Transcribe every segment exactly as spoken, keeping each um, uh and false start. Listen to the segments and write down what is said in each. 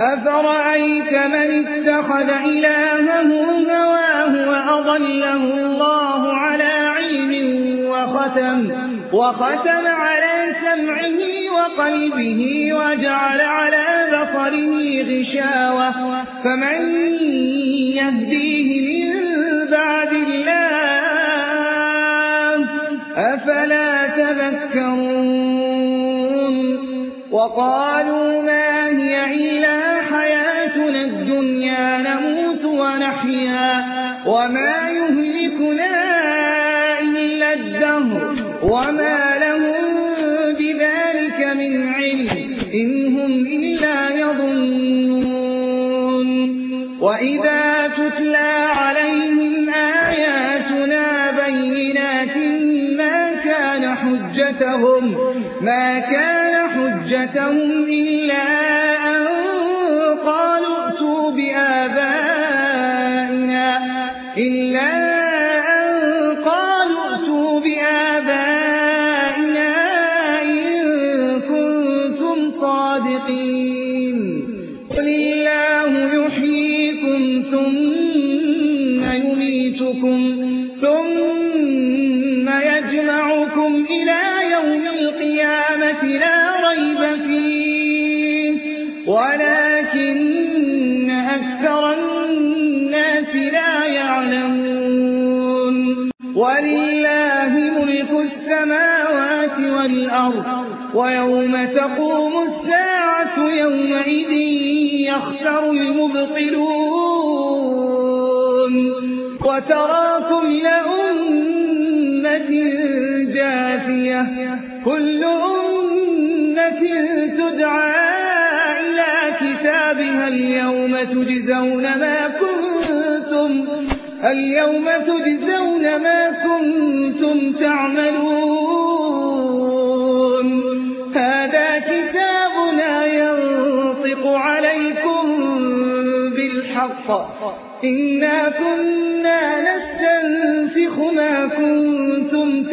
أفرأيت من اتخذ إلهه هواه وأضله الله على علم وختم, وختم على سمعه وقلبه وجعل على بصره غشاوة فمن يهديه من بعد الله أفلا تذكرون وقالوا ما هي إلا حياتنا الدنيا نموت ونحيا وما يهلكنا إلا الدهر وما لهم بذلك من علم إن هم إلا يظنون وإذا تتلى عليهم آياتنا بينات ما كان حجتهم ما كان حجتهم إلا أن قالوا ائتوا بآبائنا إلا أن قالوا ائتوا بآبائنا إن كنتم صادقين قل الله يحييكم ثم يميتكم ثم يجمعكم إلى يوم القيامة لا ريب فيه ولكن أكثر الناس لا يعلمون ولله ملك السماوات والأرض ويوم تقوم الساعة يومئذ يخسر المبطلون وترى كل أمة جاثية كل أمة تدعى إلى كتابها اليوم تجزون ما كنتم اليوم تجزون ما كنتم تعملون هذا كتابنا ينطق عليكم بالحق إنا كنا نستنسخ ما كنتم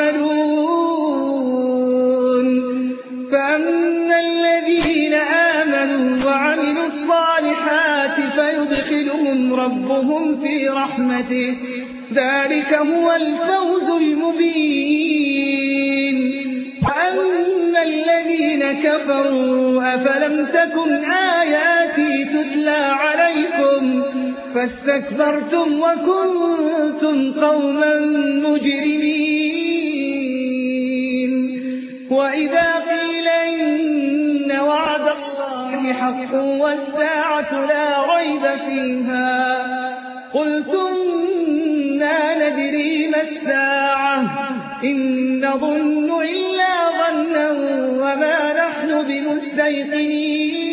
تعملون فأما الذين آمنوا وعملوا الصالحات فيدخلهم ربهم في رحمته ذلك هو الفوز المبين وأما الذين كفروا أفلم تكن آياتي تتلى عليكم فاستكبرتم وكنتم قوما مجرمين وإذا قيل إن وعد الله حق والساعة لا ريب فيها قلتم ما ندري ما الساعة إن نظن إلا ظنا وما نحن بمستيقنين